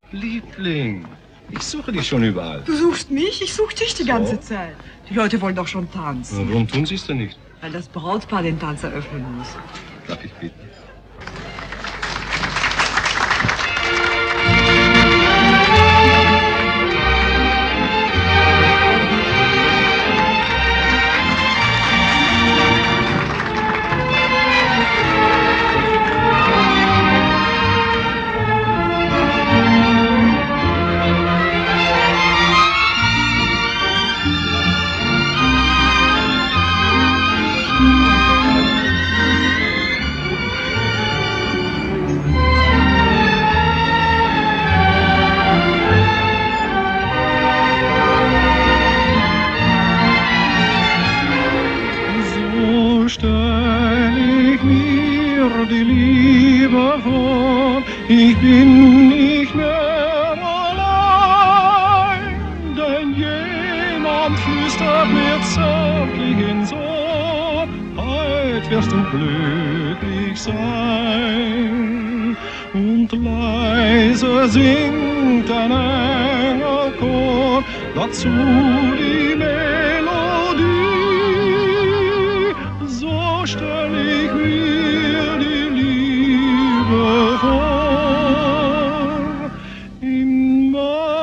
Liebling, ich suche dich schon überall. Du suchst mich? Ich suche dich die ganze Zeit. Die Leute wollen doch schon tanzen. Warum tun sie es denn nicht? Weil das Brautpaar den Tanz eröffnen muss. Darf ich bitten? Die Liebe vor, ich bin nicht mehr allein, denn jemand flüstert mir zärtlich ins Ohr, heut wirst du glücklich sein. Und leise singt ein Engelchor, dazu die Melodie, so stell ich mir die Liebe vor in